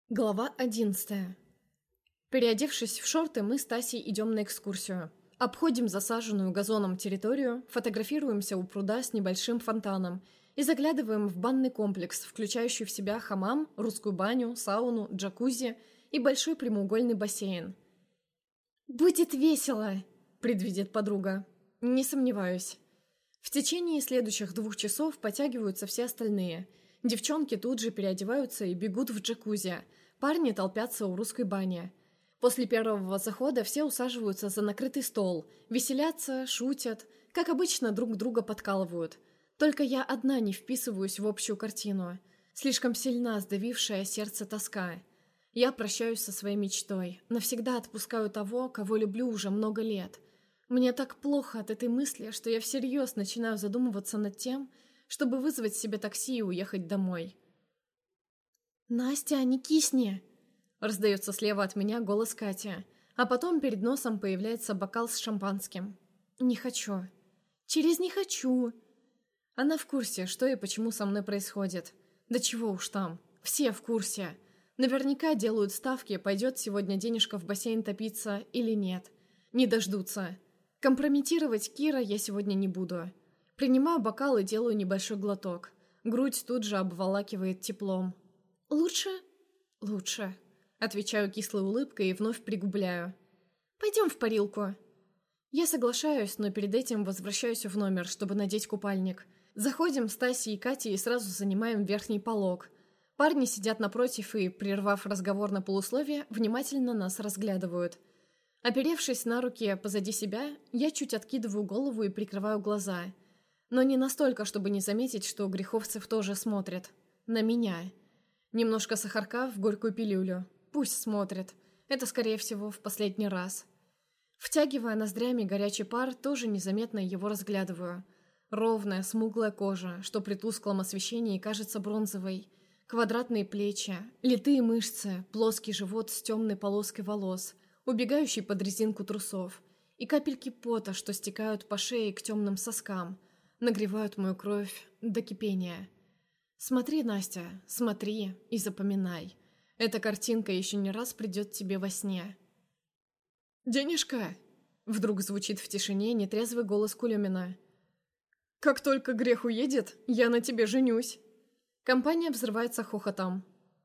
Глава 11. Переодевшись в шорты, мы с Тасей идем на экскурсию. Обходим засаженную газоном территорию, фотографируемся у пруда с небольшим фонтаном и заглядываем в банный комплекс, включающий в себя хамам, русскую баню, сауну, джакузи и большой прямоугольный бассейн. «Будет весело!» – предвидит подруга. Не сомневаюсь. В течение следующих 2 часов подтягиваются все остальные. Девчонки тут же переодеваются и бегут в джакузи. Парни толпятся у русской бани. После первого захода все усаживаются за накрытый стол, веселятся, шутят, как обычно друг друга подкалывают. Только я одна не вписываюсь в общую картину. Слишком сильна сдавившая сердце тоска. Я прощаюсь со своей мечтой, навсегда отпускаю того, кого люблю уже много лет. Мне так плохо от этой мысли, что я всерьез начинаю задумываться над тем, чтобы вызвать себе такси и уехать домой. «Настя, не кисни!» — раздается слева от меня голос Кати, а потом перед носом появляется бокал с шампанским. «Не хочу. Через не хочу!» Она в курсе, что и почему со мной происходит. Да чего уж там, все в курсе. Наверняка делают ставки, пойдет сегодня денежка в бассейн топиться или нет. Не дождутся. Компрометировать Кира я сегодня не буду. Принимаю бокал и делаю небольшой глоток. Грудь тут же обволакивает теплом. «Лучше?» «Лучше», — отвечаю кислой улыбкой и вновь пригубляю. «Пойдем в парилку». Я соглашаюсь, но перед этим возвращаюсь в номер, чтобы надеть купальник. Заходим с Тасей и Катей и сразу занимаем верхний полог. Парни сидят напротив и, прервав разговор на полусловие, внимательно нас разглядывают. Оперевшись на руки позади себя, я чуть откидываю голову и прикрываю глаза. Но не настолько, чтобы не заметить, что Греховцев тоже смотрит. На меня. Немножко сахарка в горькую пилюлю. Пусть смотрит. Это, скорее всего, в последний раз. Втягивая ноздрями горячий пар, тоже незаметно его разглядываю. Ровная, смуглая кожа, что при тусклом освещении кажется бронзовой. Квадратные плечи, литые мышцы, плоский живот с темной полоской волос, убегающий под резинку трусов, и капельки пота, что стекают по шее к темным соскам, нагревают мою кровь до кипения. Смотри, Настя, смотри и запоминай. Эта картинка еще не раз придет тебе во сне. «Денежка!» — вдруг звучит в тишине нетрезвый голос Кулемина. «Как только Грех уедет, я на тебе женюсь!» Компания взрывается хохотом.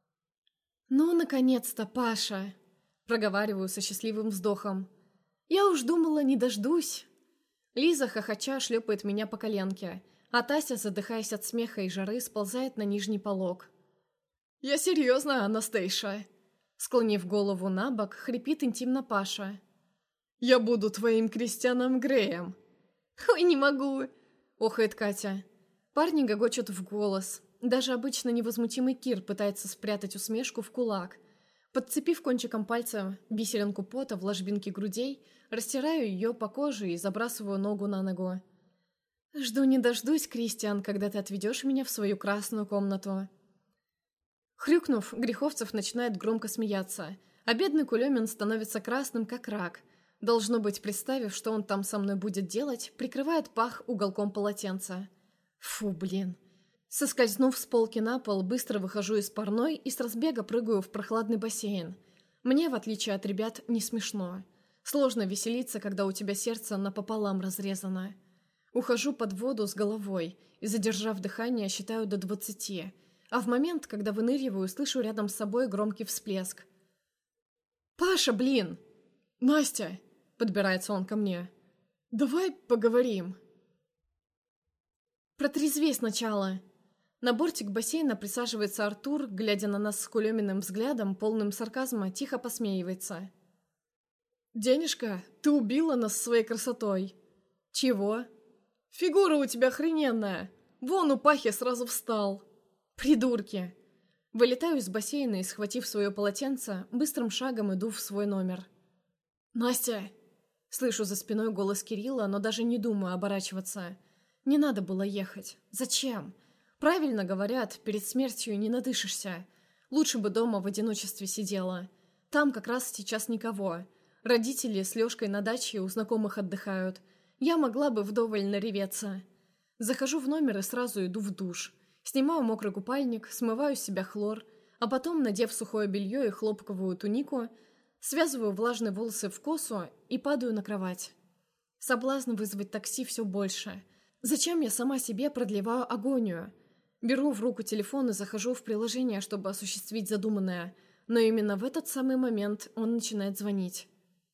«Ну, наконец-то, Паша!» — проговариваю со счастливым вздохом. «Я уж думала, не дождусь!» Лиза, хохоча, шлепает меня по коленке, а Тася, задыхаясь от смеха и жары, сползает на нижний полог. «Я серьезно, Анастейша!» Склонив голову на бок, хрипит интимно Паша. «Я буду твоим Кристианом Греем!» «Ой, не могу!» — охает Катя. Парни гогочут в голос. Даже обычно невозмутимый Кир пытается спрятать усмешку в кулак. Подцепив кончиком пальца бисеринку пота в ложбинке грудей, растираю ее по коже и забрасываю ногу на ногу. «Жду не дождусь, Кристиан, когда ты отведешь меня в свою красную комнату». Хрюкнув, Греховцев начинает громко смеяться, а бедный Кулемин становится красным, как рак. Должно быть, представив, что он там со мной будет делать, прикрывает пах уголком полотенца. Фу, блин. Соскользнув с полки на пол, быстро выхожу из парной и с разбега прыгаю в прохладный бассейн. Мне, в отличие от ребят, не смешно. Сложно веселиться, когда у тебя сердце напополам разрезано. Ухожу под воду с головой и, задержав дыхание, считаю до 20, а в момент, когда выныриваю, слышу рядом с собой громкий всплеск. «Паша, блин!» «Настя!» — подбирается он ко мне. «Давай поговорим». «Протрезвей сначала». На бортик бассейна присаживается Артур, глядя на нас с Кулеминым взглядом, полным сарказма, тихо посмеивается. «Денежка, ты убила нас своей красотой». «Чего?» «Фигура у тебя охрененная. Вон у Пахи сразу встал». «Придурки!» Вылетаю из бассейна и, схватив свое полотенце, быстрым шагом иду в свой номер. «Настя!» Слышу за спиной голос Кирилла, но даже не думаю оборачиваться. Не надо было ехать. Зачем? Правильно говорят, перед смертью не надышишься. Лучше бы дома в одиночестве сидела. Там как раз сейчас никого. Родители с Лёшкой на даче у знакомых отдыхают. Я могла бы вдоволь нареветься. Захожу в номер и сразу иду в душ. Снимаю мокрый купальник, смываю с себя хлор, А потом, надев сухое белье и хлопковую тунику, связываю влажные волосы в косу и падаю на кровать. Соблазн вызвать такси все больше. Зачем я сама себе продлеваю агонию? Беру в руку телефон и захожу в приложение, чтобы осуществить задуманное, но именно в этот самый момент он начинает звонить.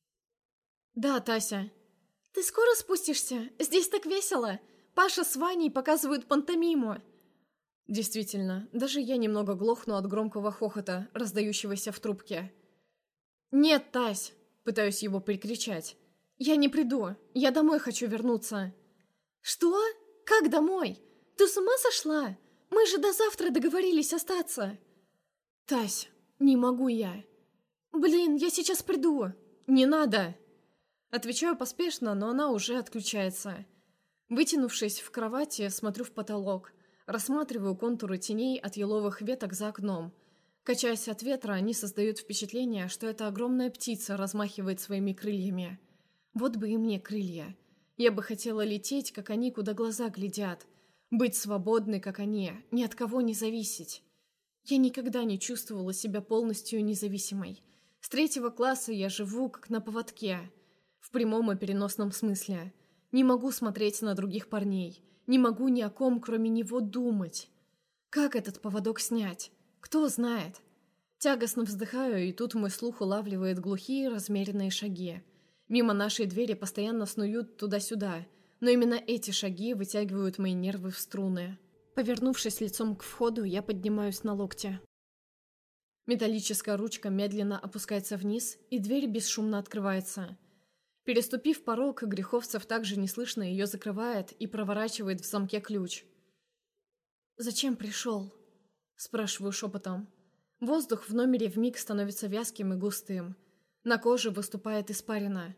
«Да, Тася». «Ты скоро спустишься? Здесь так весело! Паша с Ваней показывают пантомиму!» Действительно, даже я немного глохну от громкого хохота, раздающегося в трубке. «Нет, Тась!» — пытаюсь его прикричать. «Я не приду. Я домой хочу вернуться». «Что? Как домой? Ты с ума сошла? Мы же до завтра договорились остаться». «Тась, не могу я». «Блин, я сейчас приду». «Не надо». Отвечаю поспешно, но она уже отключается. Вытянувшись в кровати, смотрю в потолок. Рассматриваю контуры теней от еловых веток за окном. Качаясь от ветра, они создают впечатление, что эта огромная птица размахивает своими крыльями. Вот бы и мне крылья. Я бы хотела лететь, как они, куда глаза глядят. Быть свободной, как они, ни от кого не зависеть. Я никогда не чувствовала себя полностью независимой. С 3 класса я живу, как на поводке. В прямом и переносном смысле. Не могу смотреть на других парней. Не могу ни о ком, кроме него, думать. Как этот поводок снять? Кто знает? Тягостно вздыхаю, и тут мой слух улавливает глухие, размеренные шаги. Мимо нашей двери постоянно снуют туда-сюда, но именно эти шаги вытягивают мои нервы в струны. Повернувшись лицом к входу, я поднимаюсь на локте. Металлическая ручка медленно опускается вниз, и дверь бесшумно открывается. Переступив порог, Греховцев также неслышно ее закрывает и проворачивает в замке ключ. «Зачем пришел?» – спрашиваю шепотом. Воздух в номере вмиг становится вязким и густым. На коже выступает испарина.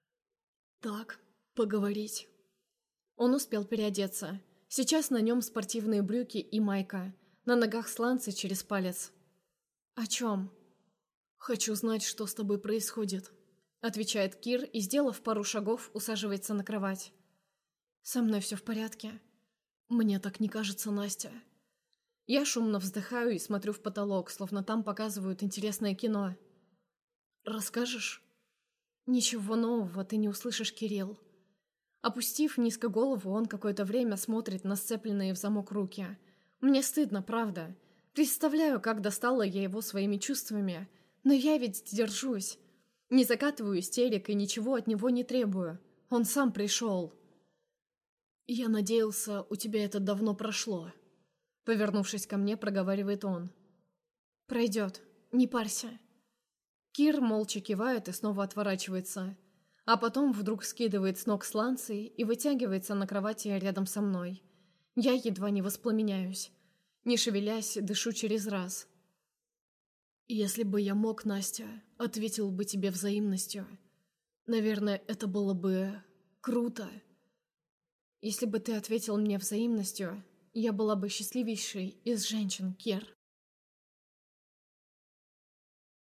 «Так, поговорить». Он успел переодеться. Сейчас на нем спортивные брюки и майка. На ногах сланцы через палец. «О чем?» «Хочу знать, что с тобой происходит», — отвечает Кир и, сделав пару шагов, усаживается на кровать. «Со мной все в порядке». «Мне так не кажется, Настя». Я шумно вздыхаю и смотрю в потолок, словно там показывают интересное кино. «Расскажешь?» «Ничего нового ты не услышишь, Кирилл». Опустив низко голову, он какое-то время смотрит на сцепленные в замок руки. Мне стыдно, правда. Представляю, как достала я его своими чувствами. Но я ведь держусь. Не закатываю истерик и ничего от него не требую. Он сам пришел. «Я надеялся, у тебя это давно прошло», — повернувшись ко мне, проговаривает он. «Пройдет. Не парься». Кир молча кивает и снова отворачивается. А потом вдруг скидывает с ног сланцы и вытягивается на кровати рядом со мной. Я едва не воспламеняюсь. Не шевелясь, дышу через раз. «Если бы я мог, Настя, ответил бы тебе взаимностью. Наверное, это было бы круто. Если бы ты ответил мне взаимностью, я была бы счастливейшей из женщин, Кир».